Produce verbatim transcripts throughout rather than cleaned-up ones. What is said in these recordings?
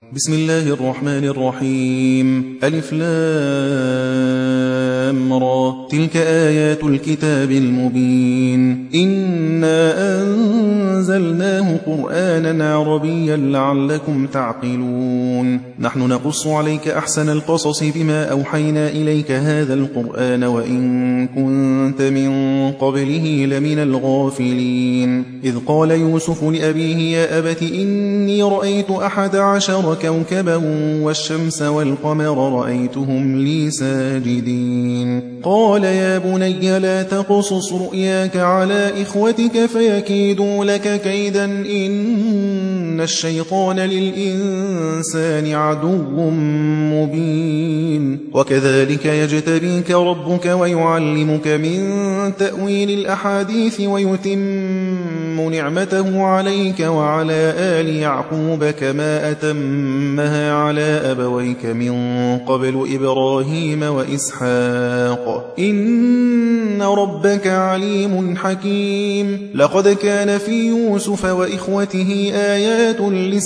بسم الله الرحمن الرحيم. ألف لام را. تلك آيات الكتاب المبين. إنا أنزلناه قرآنا عربيا لعلكم تعقلون. نحن نقص عليك أحسن القصص بما أوحينا إليك هذا القرآن وإن كنت من قبله لمن الغافلين. إذ قال يوسف لأبيه يا أبت إني رأيت أحد عشر كوكبا والشمس والقمر رأيتهم لي ساجدين. قال يا بني لا تقصص رؤياك على إخوتك فيكيدوا لك كيدا إن الشيطان للإنسان عدو مبين. وكذلك يجتبيك ربك ويعلمك من تأويل الأحاديث ويتم نعمته عليك وعلى آل يعقوب كما أتمها على أبويك من قبل إبراهيم وإسحاق إن ربك عليم حكيم. لقد كان في يوسف وإخوته آيات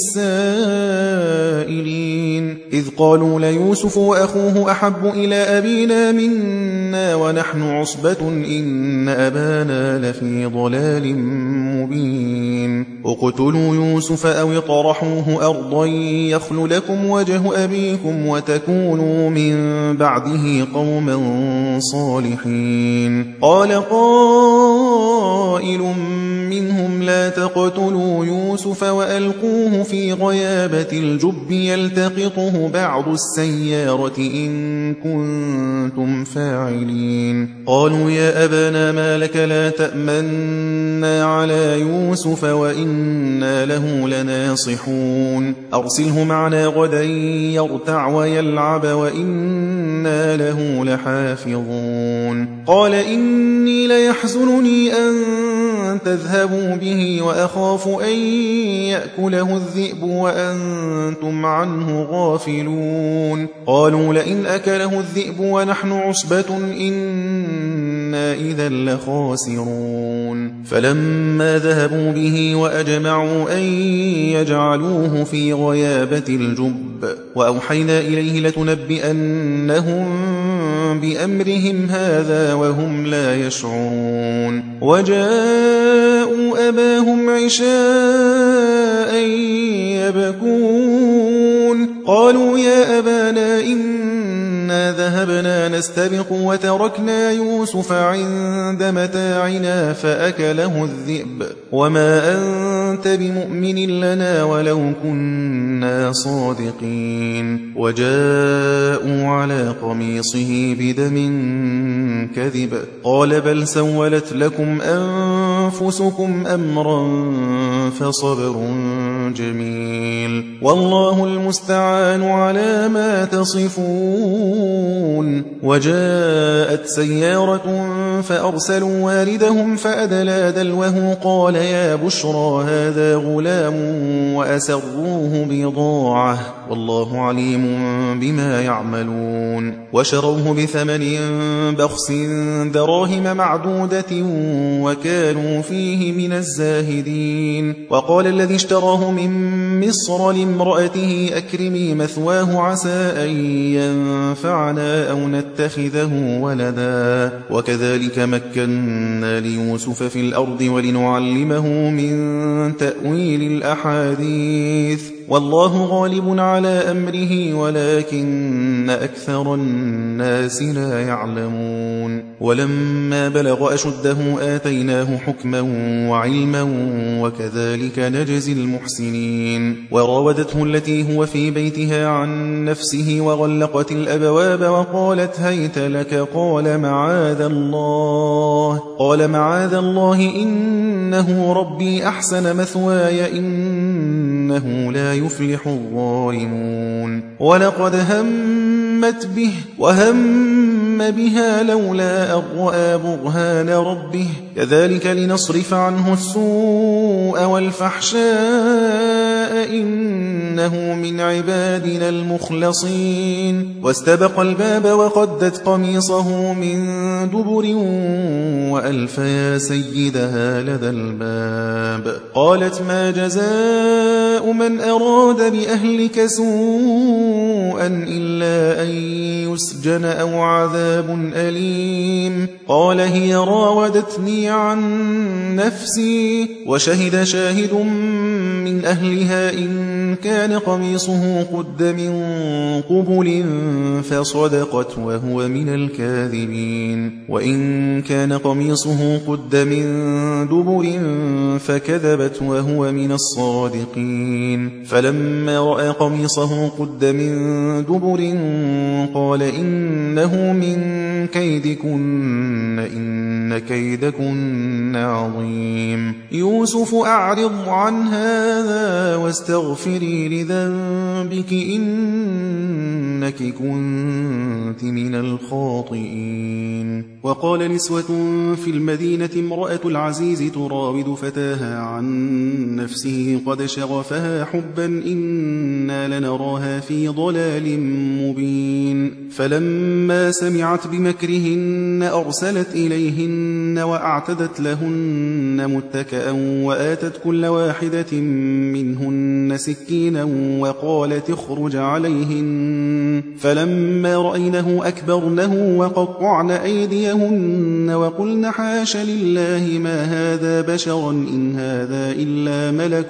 للسائلين إذ قالوا ليوسف وأخوه أحب إلى أبينا منا ونحن عصبة إن أبانا لفي ضلال مبين. اقتلوا يوسف أو اطرحوه أرضا يخل لكم وجه أبيكم وتكونوا من بعده قوما صالحين. قال قائل منهم لا تقتلوا يوسف وألقوه في غيابة الجب يلتقطه بعض السيارة إن كنتم فاعلين. قالوا يا أبانا ما لك لا تأمنا على يوسف وإنا له لناصحون. أرسله معنا غدا يرتع ويلعب وإنا له لحافظون. قال إني ليحزنني أن تذهبوا به وأخاف أن يأكله الذئب وأنتم عنه غافلون. قالوا لئن أكله الذئب ونحن عصبة إنا إذا لخاسرون. فلما ذهبوا به وأجمعوا أن يجعلوه في غيابة الجب وأوحينا إليه لتنبئنهم بأمرهم هذا وهم لا يشعرون. وجاءوا أباهم عشاء يبكون. قالوا يا أبانا إنا ذهبنا نستبق وتركنا يوسف عند متاعنا فأكله الذئب وما أنت بمؤمن لنا ولو كنا صادقين. وجاءوا على قميصه بدم كذب قال بل سولت لكم أنفسكم أمرا فصبر جميل والله المستعان على ما تصفون. وجاءت سيارة فأرسلوا واردهم فأدلى دلوه قال يا بشرى هذا غلام وأسروه بضاعة والله عليم بما يعملون. وشروه بثمن بخس دراهم معدودة وكانوا فيه من الزاهدين. وقال الذي اشتراه من مصر لامرأته أكرمي مثواه عسى أن ينفعنا أو نتخذه ولدا. وكذلك مكنا ليوسف في الأرض ولنعلمه من تأويل الأحاديث والله غالب على أمره ولكن أكثر الناس لا يعلمون. ولما بلغ أشده آتيناه حكما وعلما وكذلك نجزي المحسنين. وراودته التي هو في بيتها عن نفسه وغلقت الأبواب وقالت هيت لك قال معاذ الله قال معاذ الله إنه ربي أحسن مثواي إنه لا يفلح الظالمون. ولقد همت به وهم هم بها لولا أن رأى برهان ربه كذلك لنصرف عنه السوء والفحشاء إنه من عبادنا المخلصين واستبق الباب وقدت قميصه من دبر وألف يا سيدها لدى الباب قالت ما جزاء من أراد بأهلك سوءا إلا أن يسجن أو عذاب أليم قال هي راودتني عن نفسي وشهد شاهد من أهلها إن كان قميصه قد من قبل فصدقت وهو من الكاذبين وإن كان قميصه قد من دبر فكذبت وهو من الصادقين فلما رأى قميصه قد من دبر قال إنه من كيدكن إن كيدكن عظيم يوسف أعرض عن هذا واستغفري لذنبك إنك كنت من الخاطئين وقال نسوة في المدينة امرأة العزيز تراود فتاها عن نفسه قد شغفها حبا إنا لنراها في ضلال مبين فلما سمعت بمكرهن أرسلت إليهن وأعتدت لهن متكأ وآتت كل واحدة منهن سكينا وقالت اخرج عليهن فلما رأينه أكبرنه وقطعن أيديهن وقلن حاش لله ما هذا بشرا إن هذا إلا ملك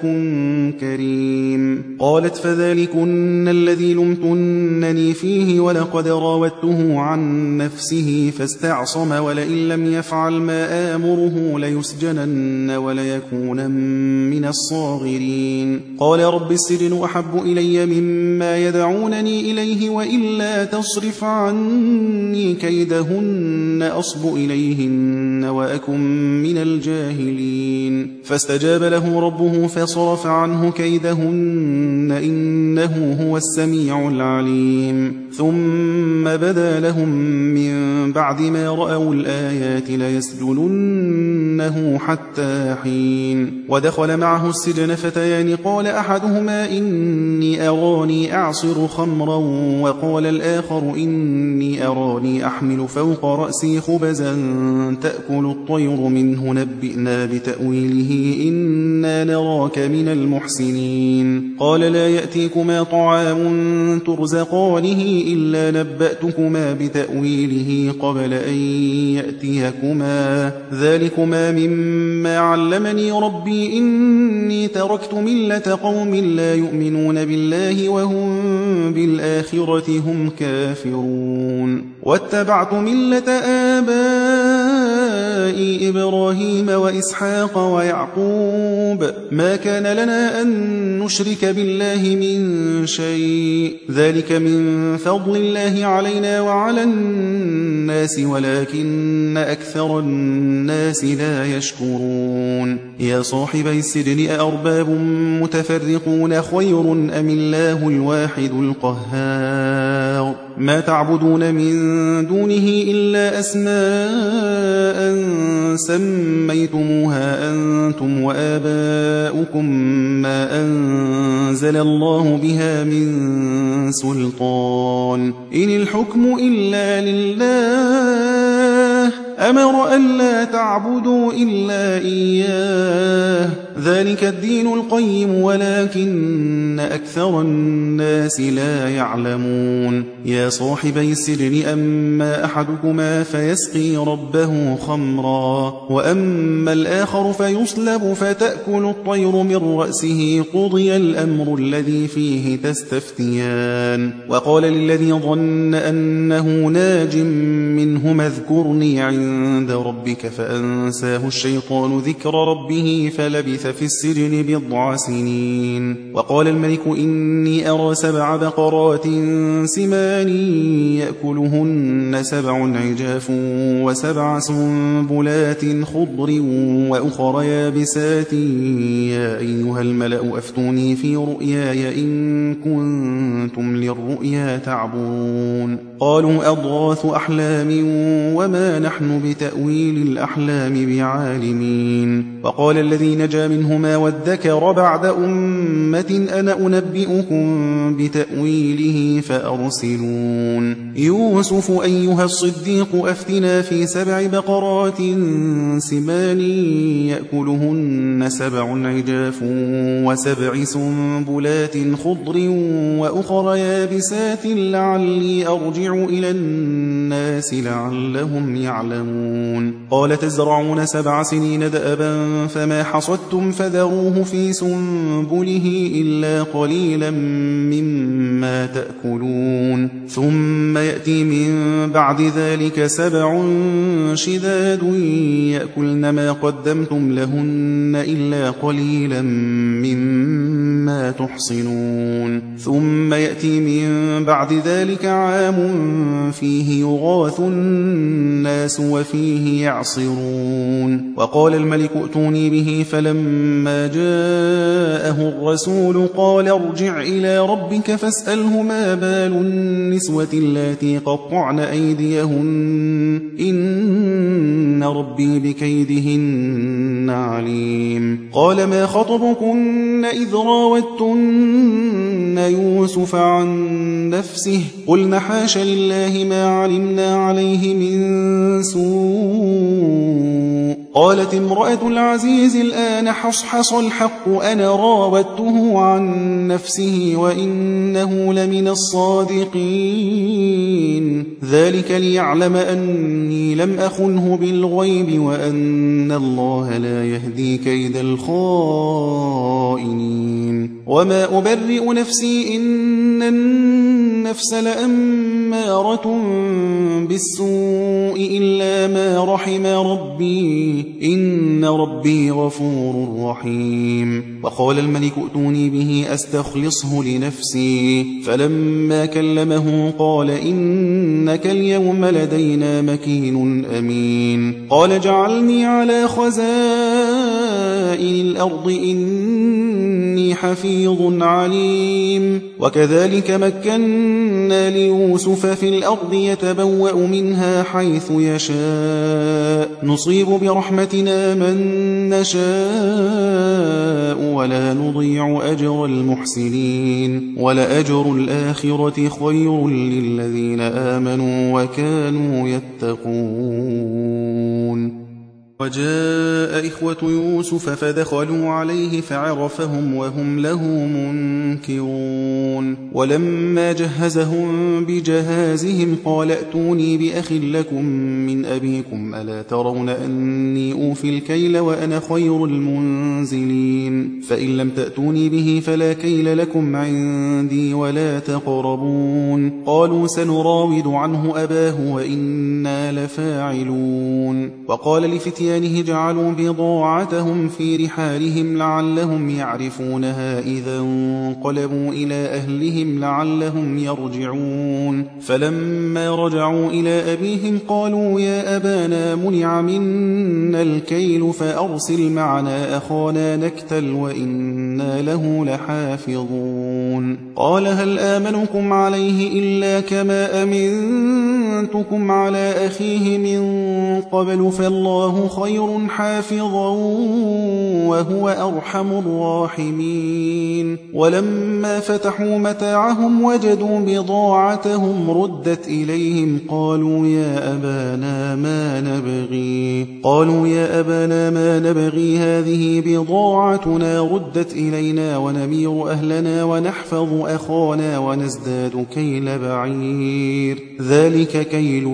كريم قالت فذلكن الذي لمتنني فيه ولقد راودته عن نفسه فاستعصم ولئن لم يفعل ما آمره ليسجنن وليكون من الصاغرين قال رب السجن أحب إلي مما يدعونني إليه وإلا تصرف عني كيدهن أصب إليهن وأكن من الجاهلين فاستجاب له ربه فصرف عنه كيدهن إنه هو السميع العليم ثم بدا لهم من بعد ما رأوا الآيات ليسجننه حتى حين ودخل معه السجن فتيان قال أحدهما إني أراني أعصر خمرا وقال الآخر إني أراني أحمل فوق رأسي خبزا تأكل الطير منه نبئنا بتأويله إنا نراك من المحسنين قال لا يأتيكما طعام ترزقانه إلا نبأتكما بتأويله قبل أن يأتيكما ذلكما مما علمني ربي إني تركت ملة قوم لا يؤمنون بالله وهم بالآخرة هم كافرون واتبعت ملة آبائي إبراهيم وإسحاق ويعقوب ما كان لنا أن نشرك بالله من شيء ذلك من فضل الله علينا وعلى الناس ولكن أكثر الناس لا يشكرون يا صاحبي السجن أأرباب متفرقون خير أم الله الواحد القهار ما تعبدون من دونه إلا أسماء سميتموها أنتم وآباؤكم ما أنزل الله بها من سلطان إن الحكم إلا لله أمر ألا تعبدوا إلا إياه ذلك الدين القيم ولكن أكثر الناس لا يعلمون يا صاحبي السجن أما أحدكما فيسقي ربه خمرا وأما الآخر فيصلب فتأكل الطير من رأسه قضي الأمر الذي فيه تستفتيان وقال للذي ظن أنه ناج منهما اذكرني عند ربك فأنساه الشيطان ذكر ربه فلبث في السجن بضع سنين وقال الملك إني أرى سبع بقرات سمان يأكلهن سبع عجاف وسبع سنبلات خضر وأخر يابسات يا أيها الملأ أفتوني في رؤياي إن كنتم للرؤيا تعبرون قالوا أضغاث أحلام وما نحن بتأويل الأحلام بعالمين. وقال الذي نجا منهما وادكر بعد أمة أنا أنبئكم بتأويله فأرسلون. يوسف أيها الصديق أفتنا في سبع بقرات سمان يأكلهن سبع عجاف وسبع سنبلات خضر وأخر يابسات لعلي أرجع إلى الناس لعلهم يعلمون. قال تزرعون سبع سنين دأبا فما حصدتم فذروه في سنبله إلا قليلا مما تأكلون ثم يأتي من بعد ذلك سبع شداد يأكلن ما قدمتم لهن إلا قليلا مما تحصنون ثم يأتي من بعد ذلك عام فيه يغاث الناس وفيه يعصرون. وقال الملك ائتوني به فلما جاءه الرسول قال ارجع إلى ربك فاسأله ما بال النسوة اللاتي قطعن أيديهن إن ربي بكيدهن عليم. قال ما خطبكن إذ راوتن يوسف عن نفسه قلن حاش لله ما علمنا عليه من سوء. قالت امرأة العزيز الآن حصحص الحق أنا راودته عن نفسه وإنه لمن الصادقين ذلك ليعلم أني لم أخنه بالغيب وأن الله لا يهدي كيد الخائنين. وما أبرئ نفسي إن النفس لأمارة بالسوء إلا ما رحم ربي إن ربي غفور رحيم. وقال الملك ائتوني به أستخلصه لنفسي فلما كلمه قال إنك اليوم لدينا مكين أمين. قال جعلني على خزائن الأرض إني حفيظ عليم. وكذلك مكنا ليوسف في الأرض يتبوأ منها حيث يشاء نصيب برحمتنا من نشاء ولا نضيع أجر المحسنين ولأجر الآخرة خير للذين آمنوا وكانوا يتقون. وجاء إخوة يوسف فدخلوا عليه فعرفهم وهم له منكرون. ولما جهزهم بجهازهم قال ائتوني بأخ لكم من أبيكم ألا ترون أني أوفي الكيل وأنا خير المنزلين فإن لم تأتوني به فلا كيل لكم عندي ولا تقربون. قالوا سنراود عنه أباه وإنا لفاعلون. وقال لفتيانه جعلوا بضاعتهم في رحالهم لعلهم يعرفونها إذا انقلبوا إلى أهلهم لعلهم يرجعون. فلما رجعوا إلى أبيهم قالوا يا أبانا منع منا الكيل فأرسل معنا أخانا نكتل وإنا له لحافظون. قال هل آمنكم عليه إلا كما أمنتكم على أخيه من قبل فالله خير حافظا وهو أرحم الراحمين. ولما فتحوا متاعهم وجدوا بضاعتهم ردت إليهم قالوا يا أبانا ما نبغي قالوا يا أبانا ما نبغي هذه بضاعتنا ردت إلينا ونمير أهلنا ونحفظ أخانا ونزداد كيل بعير ذلك كيل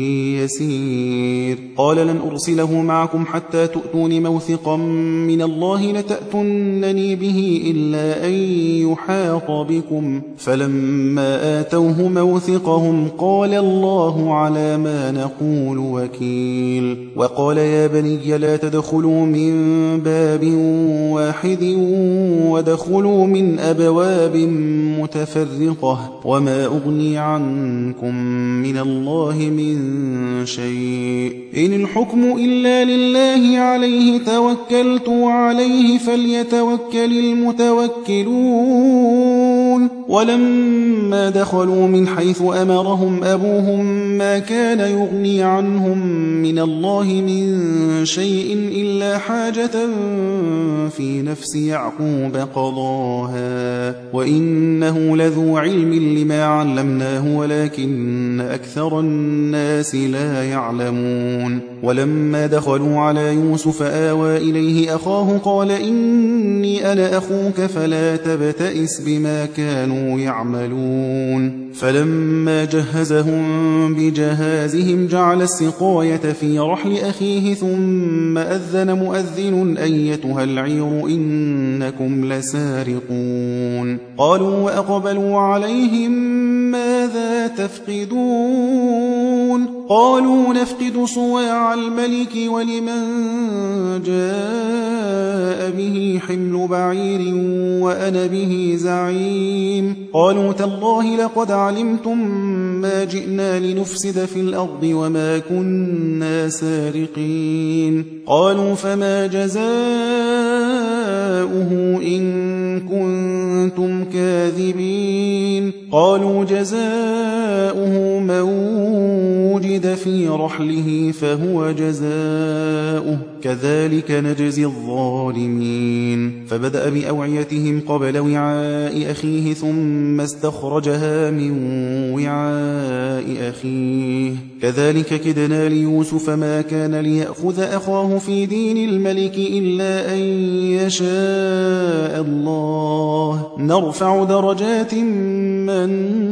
يسير. قال لن أرسله معكم حتى تؤتون موثقا من الله لتأتونني به إلا أن يحاط بكم. فلما آتوه موثقهم قال الله على ما نقول وكيل. وقال يا بني لا تدخلوا من باب واحد ودخلوا من أبواب متفرقة وما أغني عنكم من الله من شيء إن الحكم إلا لله عليه توكلت وعليه فليتوكل المتوكلون. ولما دخلوا من حيث أمرهم أبوهم ما كان يغني عنهم من الله من شيء إلا حاجة في نفس يعقوب قضاها وإنه لذو علم لما علمناه ولكن أكثر الناس لا يعلمون. ولما دخلوا على يوسف آوى إليه أخاه قال إني أنا أخوك فلا تبتئس بما كانوا يعملون. فلما جهزهم بجهازهم جعل السقاية في رحل أخيه ثم أذن مؤذن أيتها العير إنكم لسارقون. قالوا وأقبلوا عليهم ماذا تفقدون؟ قالوا نفقد صواع الملك ولمن جاء به حمل بعير وأنا به زعيم. قالوا تالله لقد علمتم ما جئنا لنفسد في الأرض وما كنا سارقين. قالوا فما جزاؤه إن كنتم كاذبين؟ قالوا جزاؤه من وجد في رحله فهو جزاؤه كذلك نجزي الظالمين. فبدأ بأوعيتهم قبل وعاء أخيه ثم استخرجها من وعاء أخيه كذلك كدنا ليوسف ما كان ليأخذ أخاه في دين الملك إلا أن يشاء الله نرفع درجات من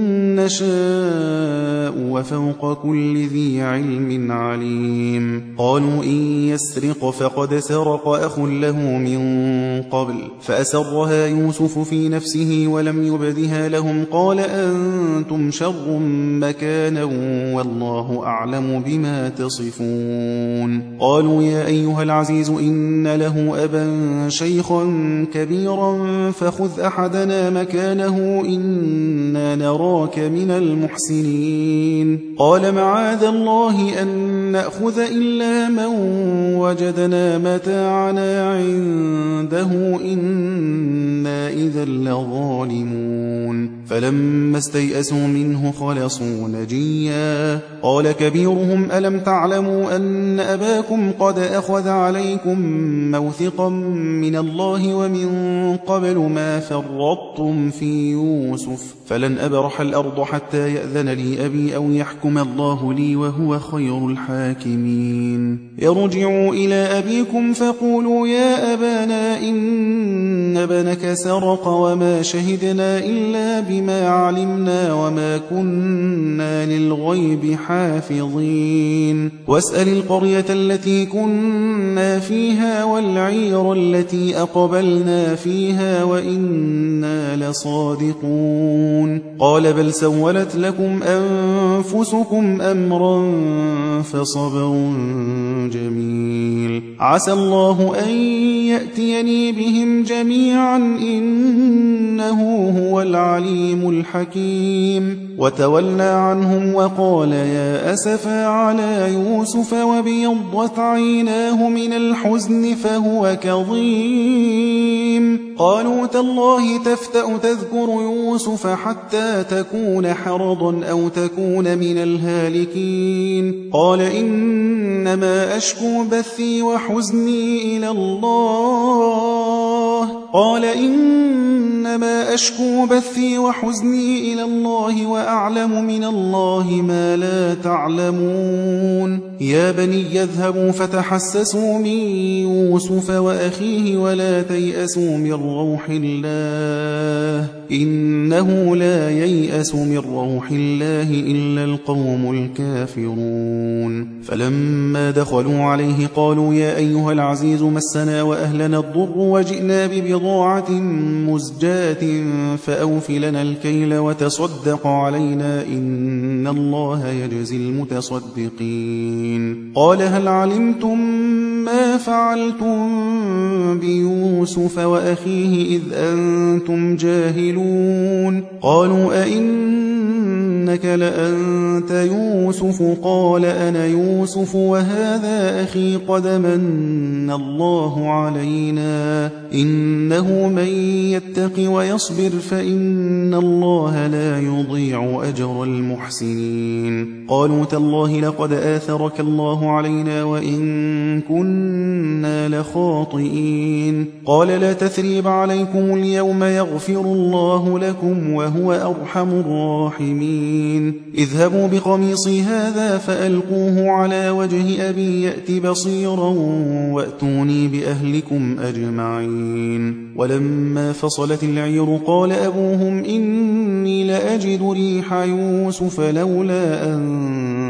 نشاء وفوق كل ذي علم عليم. قالوا إن يسرق فقد سرق أخ له من قبل فأسرها يوسف في نفسه ولم يبدها لهم قال أنتم شر مكانا والله أعلم بما تصفون. قالوا يا أيها العزيز إن له أبا شيخا كبيرا فخذ أحدنا مكانه إنا نراك من المحسنين. قال معاذ الله أن نأخذ إلا من وجدنا متاعنا عنده إنا إذا لظالمون. فلما استيئسوا منه خلصوا نجيا. قال كبيرهم ألم تعلموا أن أباكم قد أخذ عليكم موثقا من الله ومن قبل ما فرطتم في يوسف فلن أبرح الأرض حتى يأذن لي أبي أو يحكم الله لي وهو خير الحاكمين. ارجعوا إلى أبيكم فقولوا يا أبانا إن ابنك سرق وما شهدنا إلا بما علمنا وما كنا للغيب حافظين. واسأل القرية التي كنا فيها والعير التي أقبلنا فيها وإنا لصادقون. قال بل سولت لكم أنفسكم أمرا فصبر جميل عسى الله أن يأتيني بهم جميعا إنه هو العليم الحكيم. وتولى عنهم وقال يا أسفا على يوسف وابيضت عيناه من الحزن فهو كظيم. قالوا تالله تفتأ تذكر يوسف حتى تكون حرضا أو تكون من الهالكين. قال إنما أشكو بثي وحزني إلى الله قال إنما أشكو بثي وحزني إلى الله وأعلم من الله ما لا تعلمون. يا بني يذهبوا فتحسسوا من يوسف وأخيه ولا تيأسوا من روح الله إنه لا ييأس من روح الله إلا القوم الكافرون. فلما دخلوا عليه قالوا يا أيها العزيز مسنا وأهلنا الضر وجئنا ببضاعة مزجاة فأوف لنا الكيل وتصدق علينا إن الله يجزي المتصدقين. قال هل علمتم ما فعلتم بيوسف وأخيه إذ أنتم جاهلون؟ قالوا أئنك أئنك لأنت يوسف قال أنا يوسف وهذا أخي قد من الله علينا إنه من يتق ويصبر فإن الله لا يضيع أجر المحسنين قالوا تالله لقد آثرك الله علينا وإن كنا لخاطئين قال لا تثريب عليكم اليوم يغفر الله لكم وهو أرحم الراحمين اذهبوا بقميصي هذا فألقوه على وجه أبي يأت بصيرا وأتوني بأهلكم أجمعين ولما فصلت العير قال أبوهم إني لأجد ريح يوسف لولا أن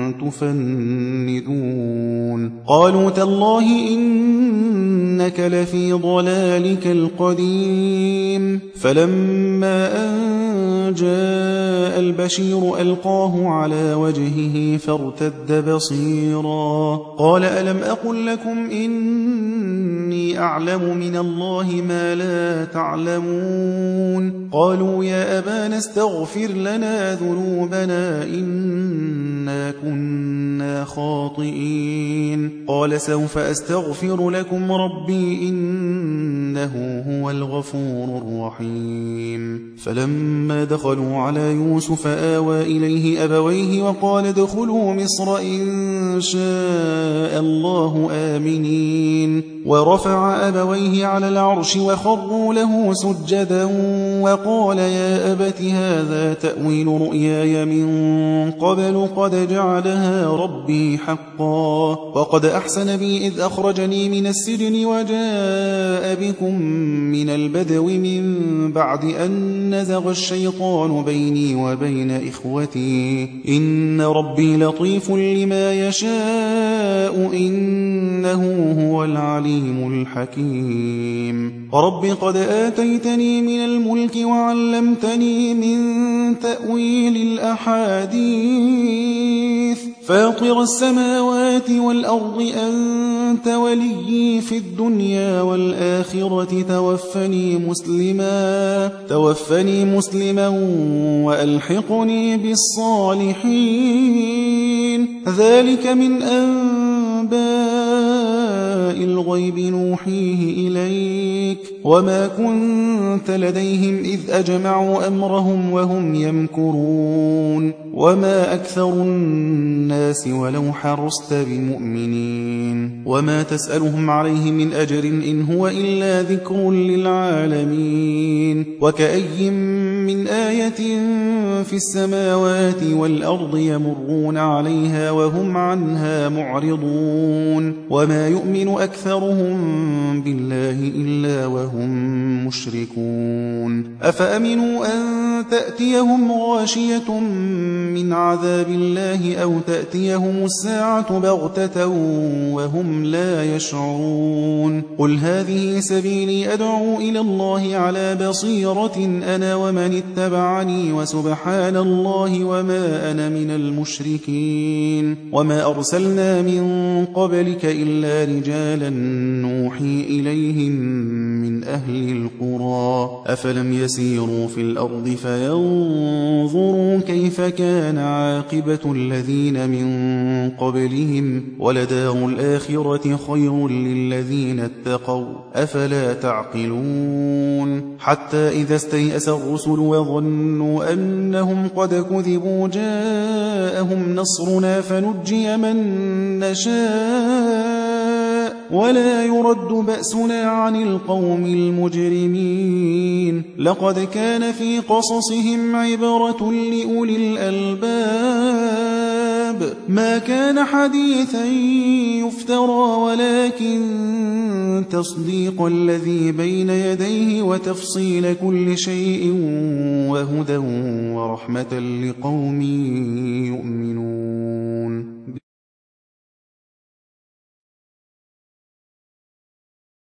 تفندون قالوا تالله إنك لفي ضلالك القديم فلما أن جاء البشير ألقاه على وجهه فارتد بصيرا قال ألم أقل لكم إني أعلم من الله ما لا تعلمون قالوا يا أبانا استغفر لنا ذنوبنا إنا كنا خاطئين قال سوف أستغفر لكم ربي إنه هو الغفور الرحيم فلما دخلوا على يوسف آوى إليه أبويه وقال ادخلوا مصر إن شاء الله آمنين ورفع أبويه على العرش وخروا له سجدا وقال يا أبت هذا تأويل رؤياي من قبل قد جعلها ربي حقا وقد أحسن بي إذ أخرجني من السجن وجاء بكم من البدو من بعد أن نزغ الشيطان بيني وبين إخوتي إن ربي لطيف لما يشاء إنه هو العليم الحكيم رب قد آتيتني من الملك وعلمتني من تأويل الأحاديث فاطر السماوات والأرض أنت وليي في الدنيا والآخرة توفني مسلما توفني مسلما وألحقني بالصالحين ذلك من أنباء الغيب نوحيه إليك وما كنت لديهم إذ أجمعوا أمرهم وهم يمكرون وما أكثر الناس ولو حرصت بمؤمنين وما تسألهم عليه من أجر إن هو إلا ذكر للعالمين وكأي من آية في السماوات والأرض يمرون عليها وهم عنها معرضون وما يؤمن أكثرهم بالله إلا وهم مشركون أفأمنوا أن تأتيهم غاشية من عذاب الله أو تأتيهم الساعة بغتة وهم لا يشعرون قل هذه سبيلي أدعو إلى الله على بصيرة أنا ومن اتبعني وسبحان الله وما أنا من المشركين وما أرسلنا من قبلك إلا رجالا نوحي إليهم من أهل القرى أفلم يسيروا في الأرض فينظروا كيف كان عاقبة الذين من قبلهم ولدار الآخرة خير للذين اتقوا أفلا تعقلون حتى إذا استيأس الرسل وظنوا أنهم قد كذبوا جاءهم نصرنا فنجي من نشاء ولا يرد بأسنا عن القوم المجرمين لقد كان في قصصهم عبرة لأولي الألباب ما كان حديثا يفترى ولكن تصديق الذي بين يديه وتفصيل كل شيء وهدى ورحمة لقوم يؤمنون